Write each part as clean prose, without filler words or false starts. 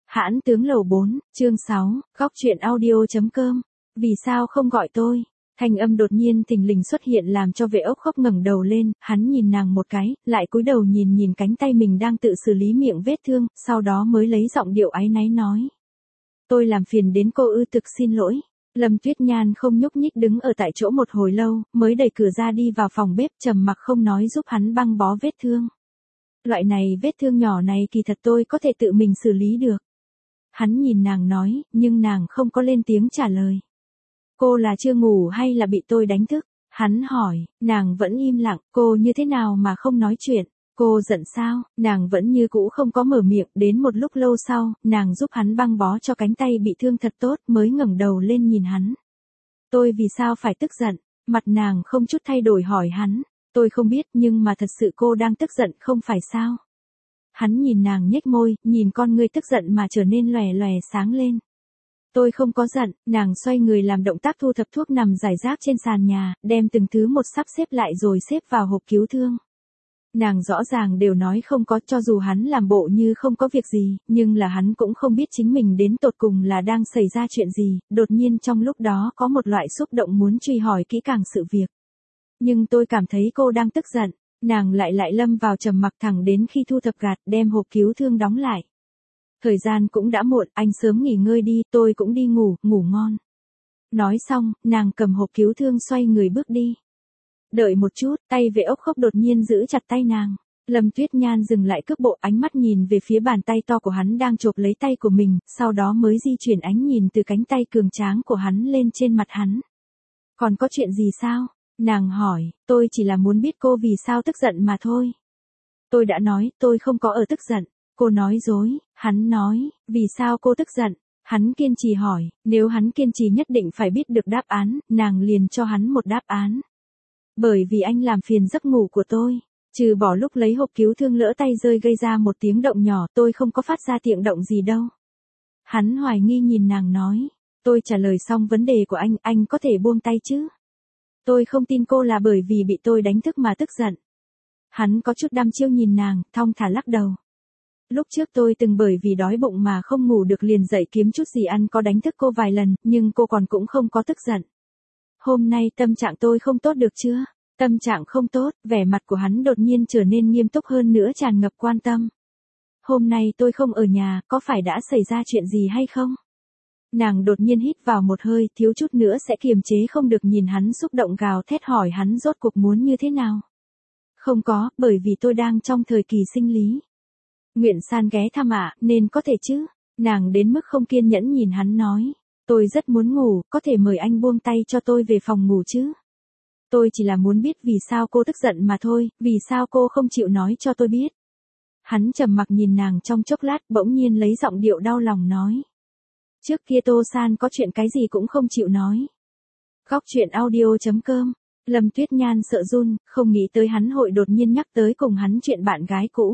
Hãn tướng lầu 4, chương 6, góc truyện audio.com. Vì sao không gọi tôi? Thanh âm đột nhiên thình lình xuất hiện làm cho vệ ốc khóc ngẩng đầu lên, hắn nhìn nàng một cái, lại cúi đầu nhìn cánh tay mình đang tự xử lý miệng vết thương, sau đó mới lấy giọng điệu áy náy nói. Tôi làm phiền đến cô ư, thực xin lỗi. Lâm Tuyết Nhan không nhúc nhích đứng ở tại chỗ một hồi lâu, mới đẩy cửa ra đi vào phòng bếp trầm mặc không nói giúp hắn băng bó vết thương. Loại này vết thương nhỏ này kỳ thật tôi có thể tự mình xử lý được. Hắn nhìn nàng nói, nhưng nàng không có lên tiếng trả lời. Cô là chưa ngủ hay là bị tôi đánh thức? Hắn hỏi, nàng vẫn im lặng, cô như thế nào mà không nói chuyện? Cô giận sao? Nàng vẫn như cũ không có mở miệng, đến một lúc lâu sau, nàng giúp hắn băng bó cho cánh tay bị thương thật tốt, mới ngẩng đầu lên nhìn hắn. Tôi vì sao phải tức giận? Mặt nàng không chút thay đổi hỏi hắn. Tôi không biết nhưng mà thật sự cô đang tức giận không phải sao? Hắn nhìn nàng nhếch môi, nhìn con ngươi tức giận mà trở nên lòe lòe sáng lên. Tôi không có giận, nàng xoay người làm động tác thu thập thuốc nằm rải rác trên sàn nhà, đem từng thứ một sắp xếp lại rồi xếp vào hộp cứu thương. Nàng rõ ràng đều nói không có, cho dù hắn làm bộ như không có việc gì, nhưng là hắn cũng không biết chính mình đến tột cùng là đang xảy ra chuyện gì, đột nhiên trong lúc đó có một loại xúc động muốn truy hỏi kỹ càng sự việc. Nhưng tôi cảm thấy cô đang tức giận, nàng lại lâm vào trầm mặc thẳng đến khi thu thập gạt đem hộp cứu thương đóng lại. Thời gian cũng đã muộn, anh sớm nghỉ ngơi đi, tôi cũng đi ngủ, ngủ ngon. Nói xong, nàng cầm hộp cứu thương xoay người bước đi. Đợi một chút, tay vệ ốc khóc đột nhiên giữ chặt tay nàng. Lâm Tuyết Nhan dừng lại cước bộ, ánh mắt nhìn về phía bàn tay to của hắn đang chộp lấy tay của mình, sau đó mới di chuyển ánh nhìn từ cánh tay cường tráng của hắn lên trên mặt hắn. Còn có chuyện gì sao? Nàng hỏi, tôi chỉ là muốn biết cô vì sao tức giận mà thôi. Tôi đã nói, tôi không có ở tức giận. Cô nói dối, hắn nói, vì sao cô tức giận? Hắn kiên trì hỏi, nếu hắn kiên trì nhất định phải biết được đáp án, nàng liền cho hắn một đáp án. Bởi vì anh làm phiền giấc ngủ của tôi. Trừ bỏ lúc lấy hộp cứu thương lỡ tay rơi gây ra một tiếng động nhỏ, tôi không có phát ra tiếng động gì đâu. Hắn hoài nghi nhìn nàng nói, tôi trả lời xong vấn đề của anh có thể buông tay chứ? Tôi không tin cô là bởi vì bị tôi đánh thức mà tức giận. Hắn có chút đăm chiêu nhìn nàng, thong thả lắc đầu. Lúc trước tôi từng bởi vì đói bụng mà không ngủ được liền dậy kiếm chút gì ăn có đánh thức cô vài lần, nhưng cô còn cũng không có tức giận. Hôm nay tâm trạng tôi không tốt được chưa? Tâm trạng không tốt, vẻ mặt của hắn đột nhiên trở nên nghiêm túc hơn nữa tràn ngập quan tâm. Hôm nay tôi không ở nhà, có phải đã xảy ra chuyện gì hay không? Nàng đột nhiên hít vào một hơi, thiếu chút nữa sẽ kiềm chế không được nhìn hắn xúc động gào thét hỏi hắn rốt cuộc muốn như thế nào? Không có, bởi vì tôi đang trong thời kỳ sinh lý. Nguyện San ghé thăm ạ, nên có thể chứ? Nàng đến mức không kiên nhẫn nhìn hắn nói. Tôi rất muốn ngủ, có thể mời anh buông tay cho tôi về phòng ngủ chứ? Tôi chỉ là muốn biết vì sao cô tức giận mà thôi, vì sao cô không chịu nói cho tôi biết. Hắn trầm mặc nhìn nàng trong chốc lát bỗng nhiên lấy giọng điệu đau lòng nói. Trước kia Tô San có chuyện cái gì cũng không chịu nói. Góc truyện audio.com. Lâm Tuyết Nhan sợ run, không nghĩ tới hắn hội đột nhiên nhắc tới cùng hắn chuyện bạn gái cũ.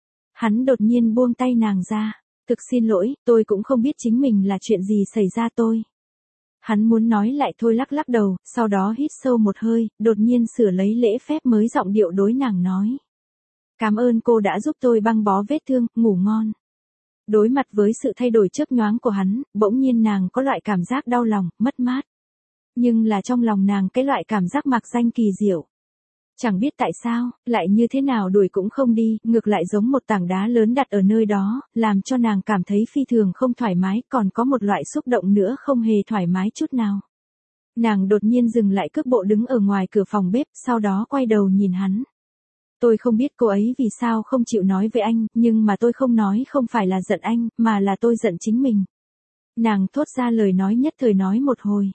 Hắn đột nhiên buông tay nàng ra. Thực xin lỗi, tôi cũng không biết chính mình là chuyện gì xảy ra tôi. Hắn muốn nói lại thôi lắc lắc đầu, sau đó hít sâu một hơi, đột nhiên sửa lấy lễ phép mới giọng điệu đối nàng nói. Cảm ơn cô đã giúp tôi băng bó vết thương, ngủ ngon. Đối mặt với sự thay đổi chớp nhoáng của hắn, bỗng nhiên nàng có loại cảm giác đau lòng, mất mát. Nhưng là trong lòng nàng cái loại cảm giác mạc danh kỳ diệu. Chẳng biết tại sao, lại như thế nào đuổi cũng không đi, ngược lại giống một tảng đá lớn đặt ở nơi đó, làm cho nàng cảm thấy phi thường không thoải mái, còn có một loại xúc động nữa không hề thoải mái chút nào. Nàng đột nhiên dừng lại cước bộ đứng ở ngoài cửa phòng bếp, sau đó quay đầu nhìn hắn. Tôi không biết cô ấy vì sao không chịu nói với anh, nhưng mà tôi không nói không phải là giận anh, mà là tôi giận chính mình. Nàng thốt ra lời nói nhất thời nói một hồi.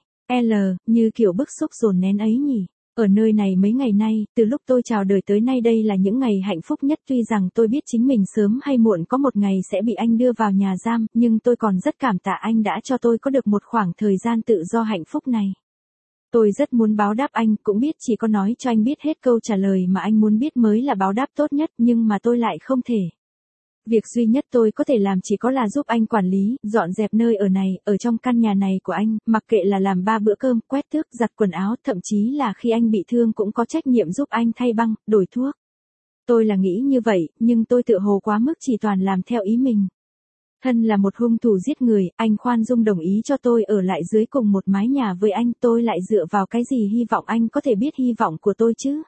Như kiểu bức xúc dồn nén ấy nhỉ. Ở nơi này mấy ngày nay, từ lúc tôi chào đời tới nay đây là những ngày hạnh phúc nhất, tuy rằng tôi biết chính mình sớm hay muộn có một ngày sẽ bị anh đưa vào nhà giam, nhưng tôi còn rất cảm tạ anh đã cho tôi có được một khoảng thời gian tự do hạnh phúc này. Tôi rất muốn báo đáp anh, cũng biết chỉ có nói cho anh biết hết câu trả lời mà anh muốn biết mới là báo đáp tốt nhất, nhưng mà tôi lại không thể. Việc duy nhất tôi có thể làm chỉ có là giúp anh quản lý, dọn dẹp nơi ở này, ở trong căn nhà này của anh, mặc kệ là làm 3 bữa cơm, quét tước, giặt quần áo, thậm chí là khi anh bị thương cũng có trách nhiệm giúp anh thay băng, đổi thuốc. Tôi là nghĩ như vậy, nhưng tôi tựa hồ quá mức chỉ toàn làm theo ý mình. Thân là một hung thủ giết người, anh khoan dung đồng ý cho tôi ở lại dưới cùng một mái nhà với anh, tôi lại dựa vào cái gì hy vọng anh có thể biết hy vọng của tôi chứ?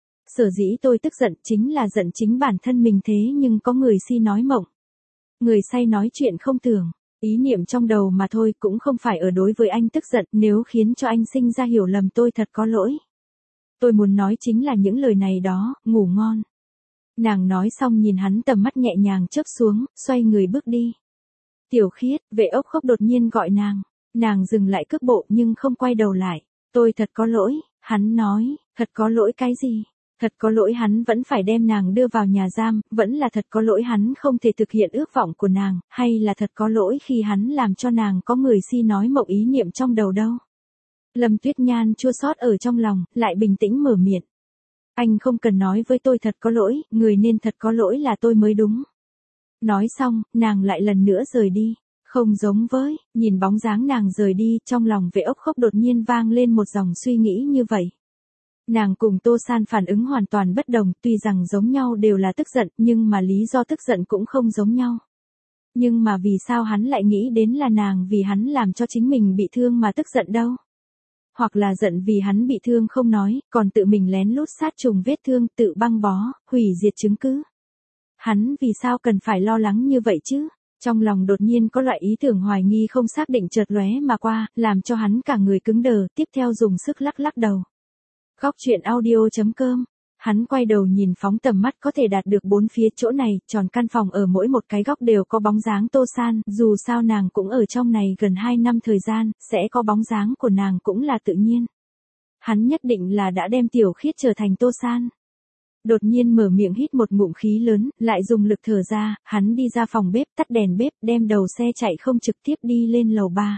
Sở dĩ tôi tức giận chính là giận chính bản thân mình thế nhưng có người si nói mộng. Người say nói chuyện không tưởng, ý niệm trong đầu mà thôi cũng không phải ở đối với anh tức giận nếu khiến cho anh sinh ra hiểu lầm tôi thật có lỗi. Tôi muốn nói chính là những lời này đó, ngủ ngon. Nàng nói xong nhìn hắn tầm mắt nhẹ nhàng chớp xuống, xoay người bước đi. Tiểu Khiết, Vệ Ốc Khốc đột nhiên gọi nàng dừng lại cước bộ nhưng không quay đầu lại. Tôi thật có lỗi, hắn nói, thật có lỗi cái gì? Thật có lỗi hắn vẫn phải đem nàng đưa vào nhà giam, vẫn là thật có lỗi hắn không thể thực hiện ước vọng của nàng, hay là thật có lỗi khi hắn làm cho nàng có người si nói mộng ý niệm trong đầu đâu. Lâm Tuyết Nhan chua xót ở trong lòng, lại bình tĩnh mở miệng. Anh không cần nói với tôi thật có lỗi, người nên thật có lỗi là tôi mới đúng. Nói xong, nàng lại lần nữa rời đi. Không giống với, nhìn bóng dáng nàng rời đi, trong lòng Vệ Ốc Khốc đột nhiên vang lên một dòng suy nghĩ như vậy. Nàng cùng Tô San phản ứng hoàn toàn bất đồng, tuy rằng giống nhau đều là tức giận, nhưng mà lý do tức giận cũng không giống nhau. Nhưng mà vì sao hắn lại nghĩ đến là nàng vì hắn làm cho chính mình bị thương mà tức giận đâu? Hoặc là giận vì hắn bị thương không nói, còn tự mình lén lút sát trùng vết thương, tự băng bó, hủy diệt chứng cứ. Hắn vì sao cần phải lo lắng như vậy chứ? Trong lòng đột nhiên có loại ý tưởng hoài nghi không xác định chợt lóe mà qua, làm cho hắn cả người cứng đờ, tiếp theo dùng sức lắc lắc đầu. Góc truyện audio.com. Hắn quay đầu nhìn phóng tầm mắt có thể đạt được bốn phía chỗ này, tròn căn phòng ở mỗi một cái góc đều có bóng dáng Tô San, dù sao nàng cũng ở trong này gần 2 năm thời gian, sẽ có bóng dáng của nàng cũng là tự nhiên. Hắn nhất định là đã đem Tiểu Khiết trở thành Tô San. Đột nhiên mở miệng hít một ngụm khí lớn, lại dùng lực thở ra, hắn đi ra phòng bếp tắt đèn bếp, đem đầu xe chạy không trực tiếp đi lên lầu 3.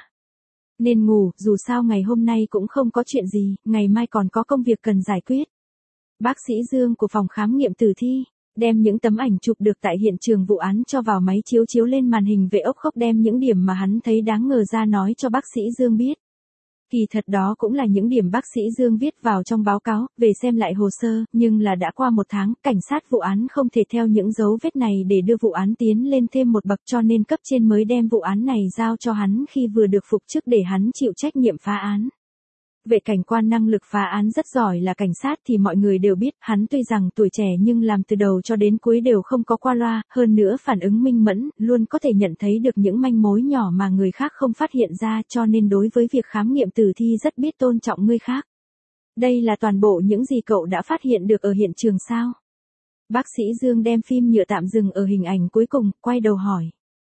Nên ngủ, dù sao ngày hôm nay cũng không có chuyện gì, ngày mai còn có công việc cần giải quyết. Bác sĩ Dương của phòng khám nghiệm tử thi, đem những tấm ảnh chụp được tại hiện trường vụ án cho vào máy chiếu chiếu lên màn hình. Vệ Ốc Khốc đem những điểm mà hắn thấy đáng ngờ ra nói cho bác sĩ Dương biết. Kỳ thật đó cũng là những điểm bác sĩ Dương viết vào trong báo cáo, về xem lại hồ sơ, nhưng là đã qua 1 tháng, cảnh sát vụ án không thể theo những dấu vết này để đưa vụ án tiến lên thêm một bậc cho nên cấp trên mới đem vụ án này giao cho hắn khi vừa được phục chức để hắn chịu trách nhiệm phá án. Vệ cảnh quan năng lực phá án rất giỏi là cảnh sát thì mọi người đều biết, hắn tuy rằng tuổi trẻ nhưng làm từ đầu cho đến cuối đều không có qua loa, hơn nữa phản ứng minh mẫn, luôn có thể nhận thấy được những manh mối nhỏ mà người khác không phát hiện ra cho nên đối với việc khám nghiệm tử thi rất biết tôn trọng người khác. Đây là toàn bộ những gì cậu đã phát hiện được ở hiện trường sao? Bác sĩ Dương đem phim nhựa tạm dừng ở hình ảnh cuối cùng, quay đầu hỏi.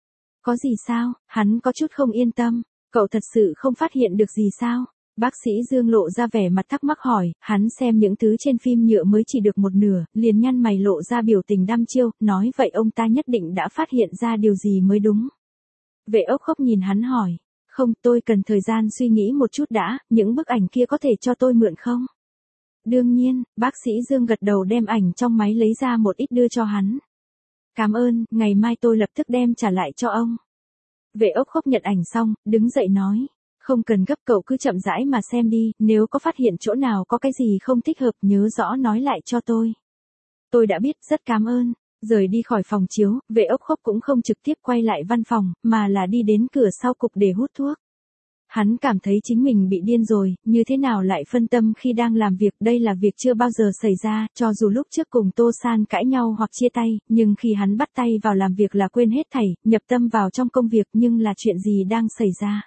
Có gì sao? Hắn có chút không yên tâm, cậu thật sự không phát hiện được gì sao? Bác sĩ Dương lộ ra vẻ mặt thắc mắc hỏi, hắn xem những thứ trên phim nhựa mới chỉ được một nửa, liền nhăn mày lộ ra biểu tình đăm chiêu, nói vậy ông ta nhất định đã phát hiện ra điều gì mới đúng. Vệ Ốc Khốc nhìn hắn hỏi, không, tôi cần thời gian suy nghĩ một chút đã, những bức ảnh kia có thể cho tôi mượn không? Đương nhiên, bác sĩ Dương gật đầu đem ảnh trong máy lấy ra một ít đưa cho hắn. Cảm ơn, ngày mai tôi lập tức đem trả lại cho ông. Vệ Ốc Khốc nhận ảnh xong, đứng dậy nói. Không cần gấp, cậu cứ chậm rãi mà xem đi, nếu có phát hiện chỗ nào có cái gì không thích hợp nhớ rõ nói lại cho tôi. Tôi đã biết, rất cảm ơn. Rời đi khỏi phòng chiếu, Vệ Ốc Khốc cũng không trực tiếp quay lại văn phòng, mà là đi đến cửa sau cục để hút thuốc. Hắn cảm thấy chính mình bị điên rồi, như thế nào lại phân tâm khi đang làm việc, đây là việc chưa bao giờ xảy ra, cho dù lúc trước cùng Tô San cãi nhau hoặc chia tay, nhưng khi hắn bắt tay vào làm việc là quên hết thảy, nhập tâm vào trong công việc, nhưng là chuyện gì đang xảy ra?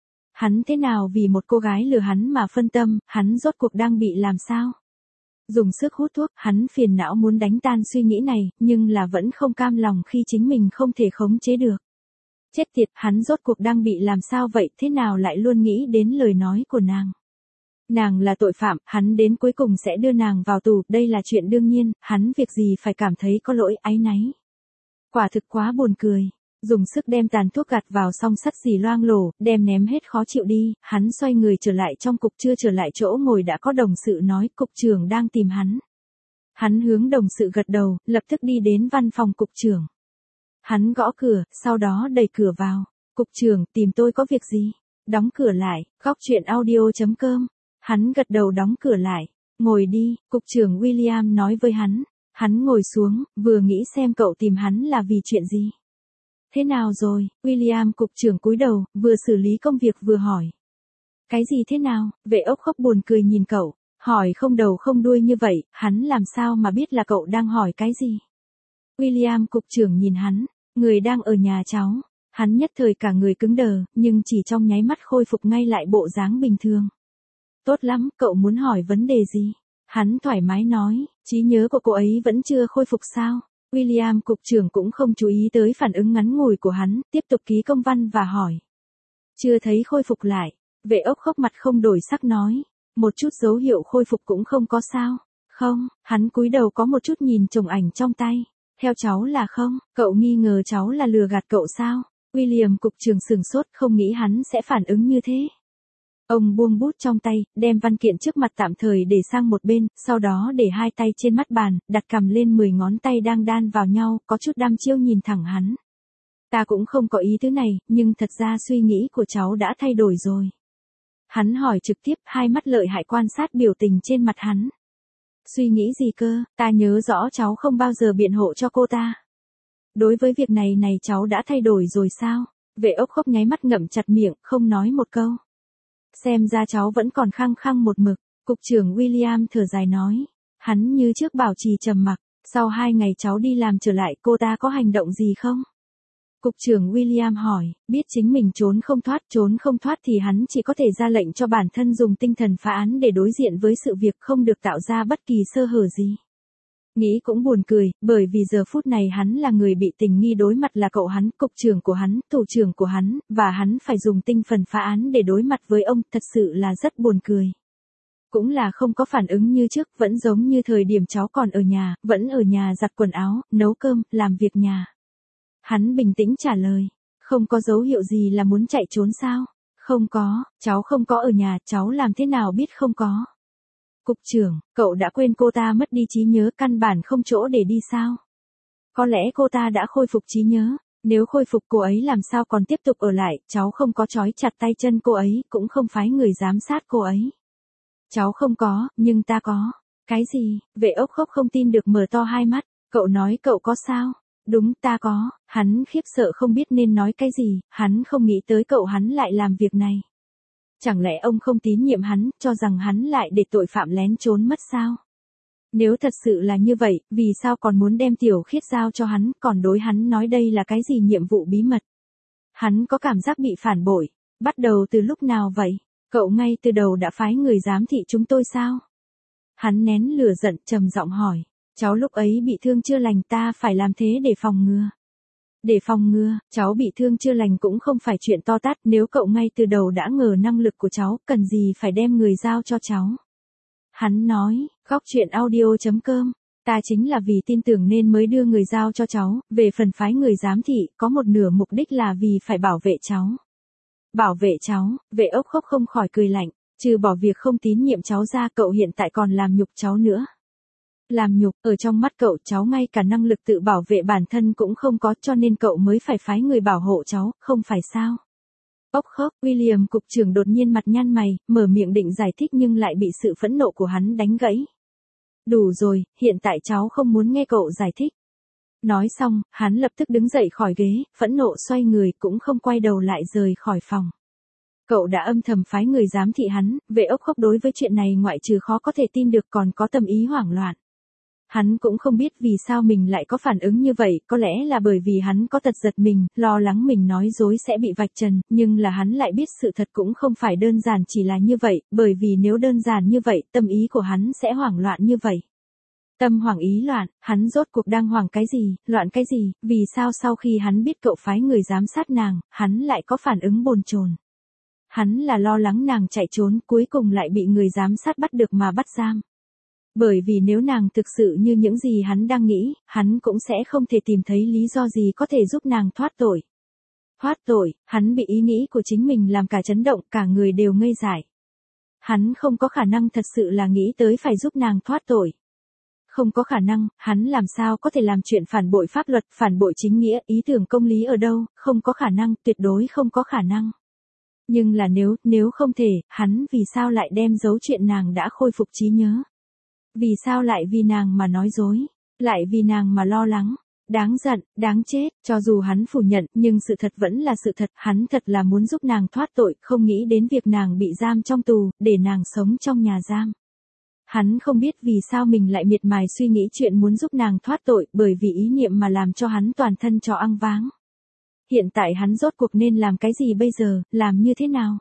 Hắn thế nào vì một cô gái lừa hắn mà phân tâm, hắn rốt cuộc đang bị làm sao? Dùng sức hút thuốc, hắn phiền não muốn đánh tan suy nghĩ này, nhưng là vẫn không cam lòng khi chính mình không thể khống chế được. Chết tiệt, hắn rốt cuộc đang bị làm sao vậy, thế nào lại luôn nghĩ đến lời nói của nàng? Nàng là tội phạm, hắn đến cuối cùng sẽ đưa nàng vào tù, đây là chuyện đương nhiên, hắn việc gì phải cảm thấy có lỗi, áy náy. Quả thực quá buồn cười. Dùng sức đem tàn thuốc gạt vào song sắt xì loang lổ, đem ném hết khó chịu đi, hắn xoay người trở lại trong cục, chưa trở lại chỗ ngồi đã có đồng sự nói cục trưởng đang tìm hắn. Hắn hướng đồng sự gật đầu, lập tức đi đến văn phòng cục trưởng. Hắn gõ cửa, sau đó đẩy cửa vào. Cục trưởng, tìm tôi có việc gì? Đóng cửa lại, góc truyện audio.com. Hắn gật đầu đóng cửa lại. Ngồi đi, cục trưởng William nói với hắn. Hắn ngồi xuống, vừa nghĩ xem cậu tìm hắn là vì chuyện gì. Thế nào rồi? William cục trưởng cúi đầu, vừa xử lý công việc vừa hỏi. Cái gì thế nào? Vệ ốc khóc buồn cười nhìn cậu, hỏi không đầu không đuôi như vậy, hắn làm sao mà biết là cậu đang hỏi cái gì? William cục trưởng nhìn hắn, người đang ở nhà cháu. Hắn nhất thời cả người cứng đờ, nhưng chỉ trong nháy mắt khôi phục ngay lại bộ dáng bình thường. Tốt lắm, cậu muốn hỏi vấn đề gì? Hắn thoải mái nói, trí nhớ của cô ấy vẫn chưa khôi phục sao? William cục trưởng cũng không chú ý tới phản ứng ngắn ngủi của hắn, tiếp tục ký công văn và hỏi. Chưa thấy khôi phục lại, vệ ốc khóc mặt không đổi sắc nói, một chút dấu hiệu khôi phục cũng không có sao. Không, hắn cúi đầu có một chút nhìn chồng ảnh trong tay. Theo cháu là không, cậu nghi ngờ cháu là lừa gạt cậu sao? William cục trưởng sửng sốt không nghĩ hắn sẽ phản ứng như thế. Ông buông bút trong tay, đem văn kiện trước mặt tạm thời để sang một bên, sau đó để hai tay trên mắt bàn, đặt cầm lên 10 ngón tay đang đan vào nhau, có chút đăm chiêu nhìn thẳng hắn. Ta cũng không có ý thứ này, nhưng thật ra suy nghĩ của cháu đã thay đổi rồi. Hắn hỏi trực tiếp, hai mắt lợi hại quan sát biểu tình trên mặt hắn. Suy nghĩ gì cơ, ta nhớ rõ cháu không bao giờ biện hộ cho cô ta. Đối với việc này cháu đã thay đổi rồi sao? Vệ ốc khóc nháy mắt ngậm chặt miệng, không nói một câu. Xem ra cháu vẫn còn khăng khăng một mực, cục trưởng William thở dài nói. Hắn như trước bảo trì trầm mặc, sau 2 ngày cháu đi làm trở lại cô ta có hành động gì không? Cục trưởng William hỏi, biết chính mình trốn không thoát thì hắn chỉ có thể ra lệnh cho bản thân dùng tinh thần phá án để đối diện với sự việc không được tạo ra bất kỳ sơ hở gì. Nghĩ cũng buồn cười, bởi vì giờ phút này hắn là người bị tình nghi đối mặt là cậu hắn, cục trưởng của hắn, thủ trưởng của hắn, và hắn phải dùng tinh thần phá án để đối mặt với ông, thật sự là rất buồn cười. Cũng là không có phản ứng như trước, vẫn giống như thời điểm cháu còn ở nhà, vẫn ở nhà giặt quần áo, nấu cơm, làm việc nhà. Hắn bình tĩnh trả lời, không có dấu hiệu gì là muốn chạy trốn sao? Không có, cháu không có ở nhà, cháu làm thế nào biết không có? Cục trưởng, cậu đã quên cô ta mất đi trí nhớ căn bản không chỗ để đi sao? Có lẽ cô ta đã khôi phục trí nhớ, nếu khôi phục cô ấy làm sao còn tiếp tục ở lại, cháu không có trói chặt tay chân cô ấy, cũng không phái người giám sát cô ấy. Cháu không có, nhưng ta có. Cái gì? Vệ ốc khóc không tin được mở to hai mắt, cậu nói cậu có sao? Đúng ta có, hắn khiếp sợ không biết nên nói cái gì, hắn không nghĩ tới cậu hắn lại làm việc này. Chẳng lẽ ông không tín nhiệm hắn, cho rằng hắn lại để tội phạm lén trốn mất sao? Nếu thật sự là như vậy, vì sao còn muốn đem Tiểu Khiết giao cho hắn, còn đối hắn nói đây là cái gì nhiệm vụ bí mật? Hắn có cảm giác bị phản bội. Bắt đầu từ lúc nào vậy? Cậu ngay từ đầu đã phái người giám thị chúng tôi sao? Hắn nén lửa giận trầm giọng hỏi. Cháu lúc ấy bị thương chưa lành ta phải làm thế để phòng ngừa. Để phòng ngừa, cháu bị thương chưa lành cũng không phải chuyện to tát, nếu cậu ngay từ đầu đã ngờ năng lực của cháu, cần gì phải đem người giao cho cháu. Hắn nói, góc chuyện audio.com, ta chính là vì tin tưởng nên mới đưa người giao cho cháu, về phần phái người giám thị, có một nửa mục đích là vì phải bảo vệ cháu. Bảo vệ cháu, vệ ốc khóc không khỏi cười lạnh, trừ bỏ việc không tín nhiệm cháu ra cậu hiện tại còn làm nhục cháu nữa. Làm nhục, ở trong mắt cậu cháu ngay cả năng lực tự bảo vệ bản thân cũng không có cho nên cậu mới phải phái người bảo hộ cháu, không phải sao? Ốc khóc, William cục trưởng đột nhiên mặt nhăn mày, mở miệng định giải thích nhưng lại bị sự phẫn nộ của hắn đánh gãy. Đủ rồi, hiện tại cháu không muốn nghe cậu giải thích. Nói xong, hắn lập tức đứng dậy khỏi ghế, phẫn nộ xoay người cũng không quay đầu lại rời khỏi phòng. Cậu đã âm thầm phái người giám thị hắn, vệ ốc khóc đối với chuyện này ngoại trừ khó có thể tin được còn có tâm ý hoảng loạn. Hắn cũng không biết vì sao mình lại có phản ứng như vậy, có lẽ là bởi vì hắn có tật giật mình, lo lắng mình nói dối sẽ bị vạch trần, nhưng là hắn lại biết sự thật cũng không phải đơn giản chỉ là như vậy, bởi vì nếu đơn giản như vậy, tâm ý của hắn sẽ hoảng loạn như vậy. Tâm hoảng ý loạn, hắn rốt cuộc đang hoảng cái gì, loạn cái gì, vì sao sau khi hắn biết cậu phái người giám sát nàng, hắn lại có phản ứng bồn chồn. Hắn là lo lắng nàng chạy trốn, cuối cùng lại bị người giám sát bắt được mà bắt giam. Bởi vì nếu nàng thực sự như những gì hắn đang nghĩ, hắn cũng sẽ không thể tìm thấy lý do gì có thể giúp nàng thoát tội. Thoát tội, hắn bị ý nghĩ của chính mình làm cả chấn động, cả người đều ngây dại. Hắn không có khả năng thật sự là nghĩ tới phải giúp nàng thoát tội. Không có khả năng, hắn làm sao có thể làm chuyện phản bội pháp luật, phản bội chính nghĩa, ý tưởng công lý ở đâu, không có khả năng, tuyệt đối không có khả năng. Nhưng là nếu không thể, hắn vì sao lại đem giấu chuyện nàng đã khôi phục trí nhớ? Vì sao lại vì nàng mà nói dối? Lại vì nàng mà lo lắng? đáng giận, đáng chết, cho dù hắn phủ nhận, nhưng sự thật vẫn là sự thật, hắn thật là muốn giúp nàng thoát tội, không nghĩ đến việc nàng bị giam trong tù, để nàng sống trong nhà giam. Hắn không biết vì sao mình lại miệt mài suy nghĩ chuyện muốn giúp nàng thoát tội, bởi vì ý niệm mà làm cho hắn toàn thân cho ăng váng. Hiện tại hắn rốt cuộc nên làm cái gì bây giờ, làm như thế nào?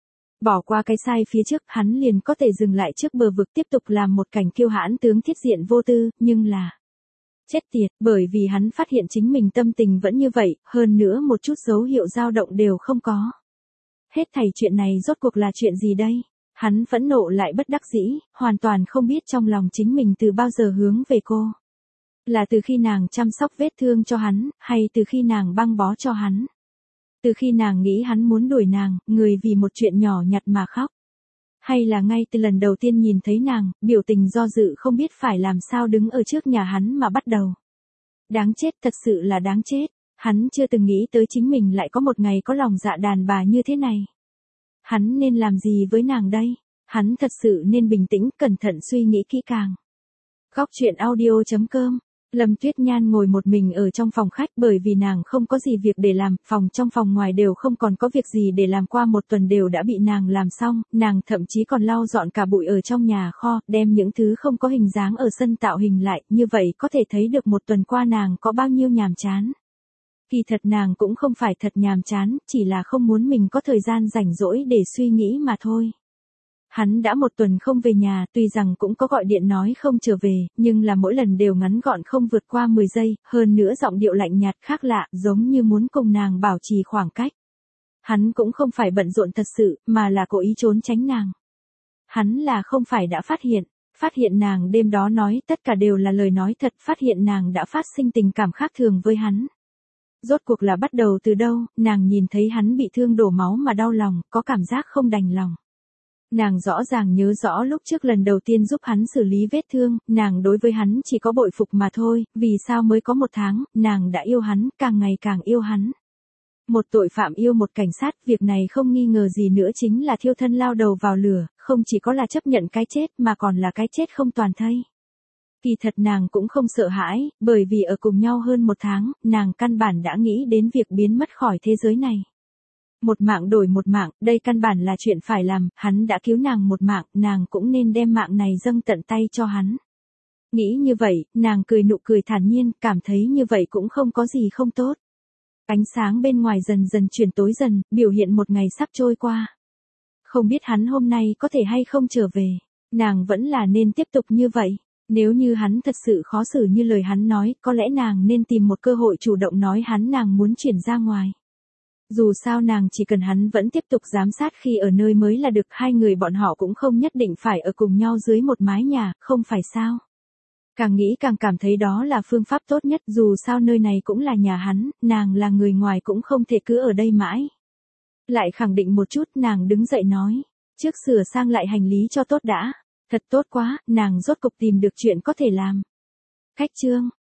Bỏ qua cái sai phía trước, hắn liền có thể dừng lại trước bờ vực tiếp tục làm một cảnh kiêu hãn tướng thiết diện vô tư, nhưng là... Chết tiệt, bởi vì hắn phát hiện chính mình tâm tình vẫn như vậy, hơn nữa một chút dấu hiệu dao động đều không có. Hết thảy chuyện này rốt cuộc là chuyện gì đây? Hắn phẫn nộ lại bất đắc dĩ, hoàn toàn không biết trong lòng chính mình từ bao giờ hướng về cô. Là từ khi nàng chăm sóc vết thương cho hắn, hay từ khi nàng băng bó cho hắn? Từ khi nàng nghĩ hắn muốn đuổi nàng, người vì một chuyện nhỏ nhặt mà khóc. Hay là ngay từ lần đầu tiên nhìn thấy nàng, biểu tình do dự không biết phải làm sao đứng ở trước nhà hắn mà bắt đầu. Đáng chết, thật sự là đáng chết. Hắn chưa từng nghĩ tới chính mình lại có một ngày có lòng dạ đàn bà như thế này. Hắn nên làm gì với nàng đây? Hắn thật sự nên bình tĩnh, cẩn thận suy nghĩ kỹ càng. Góc truyện audio.com. Lâm Tuyết Nhan ngồi một mình ở trong phòng khách bởi vì nàng không có gì việc để làm, phòng trong phòng ngoài đều không còn có việc gì để làm, qua một tuần đều đã bị nàng làm xong, nàng thậm chí còn lau dọn cả bụi ở trong nhà kho, đem những thứ không có hình dáng ở sân tạo hình lại, như vậy có thể thấy được một tuần qua nàng có bao nhiêu nhàm chán. Kỳ thật nàng cũng không phải thật nhàm chán, chỉ là không muốn mình có thời gian rảnh rỗi để suy nghĩ mà thôi. Hắn đã một tuần không về nhà, tuy rằng cũng có gọi điện nói không trở về, nhưng là mỗi lần đều ngắn gọn không vượt qua 10 giây, hơn nữa giọng điệu lạnh nhạt khác lạ, giống như muốn cùng nàng bảo trì khoảng cách. Hắn cũng không phải bận rộn thật sự, mà là cố ý trốn tránh nàng. Hắn là không phải đã phát hiện nàng đêm đó nói tất cả đều là lời nói thật, phát hiện nàng đã phát sinh tình cảm khác thường với hắn. Rốt cuộc là bắt đầu từ đâu, nàng nhìn thấy hắn bị thương đổ máu mà đau lòng, có cảm giác không đành lòng. Nàng rõ ràng nhớ rõ lúc trước lần đầu tiên giúp hắn xử lý vết thương, nàng đối với hắn chỉ có bội phục mà thôi, vì sao mới có 1 tháng, nàng đã yêu hắn, càng ngày càng yêu hắn. Một tội phạm yêu một cảnh sát, việc này không nghi ngờ gì nữa chính là thiêu thân lao đầu vào lửa, không chỉ có là chấp nhận cái chết mà còn là cái chết không toàn thây. Kỳ thật nàng cũng không sợ hãi, bởi vì ở cùng nhau hơn 1 tháng, nàng căn bản đã nghĩ đến việc biến mất khỏi thế giới này. Một mạng đổi một mạng, đây căn bản là chuyện phải làm, hắn đã cứu nàng một mạng, nàng cũng nên đem mạng này dâng tận tay cho hắn. Nghĩ như vậy, nàng cười nụ cười thản nhiên, cảm thấy như vậy cũng không có gì không tốt. Ánh sáng bên ngoài dần dần chuyển tối dần, biểu hiện một ngày sắp trôi qua. Không biết hắn hôm nay có thể hay không trở về, nàng vẫn là nên tiếp tục như vậy. Nếu như hắn thật sự khó xử như lời hắn nói, có lẽ nàng nên tìm một cơ hội chủ động nói hắn nàng muốn chuyển ra ngoài. Dù sao nàng chỉ cần hắn vẫn tiếp tục giám sát khi ở nơi mới là được, hai người bọn họ cũng không nhất định phải ở cùng nhau dưới một mái nhà, không phải sao? Càng nghĩ càng cảm thấy đó là phương pháp tốt nhất, dù sao nơi này cũng là nhà hắn, nàng là người ngoài cũng không thể cứ ở đây mãi. Lại khẳng định một chút, nàng đứng dậy nói, trước sửa sang lại hành lý cho tốt đã. Thật tốt quá, nàng rốt cục tìm được chuyện có thể làm. Khách chương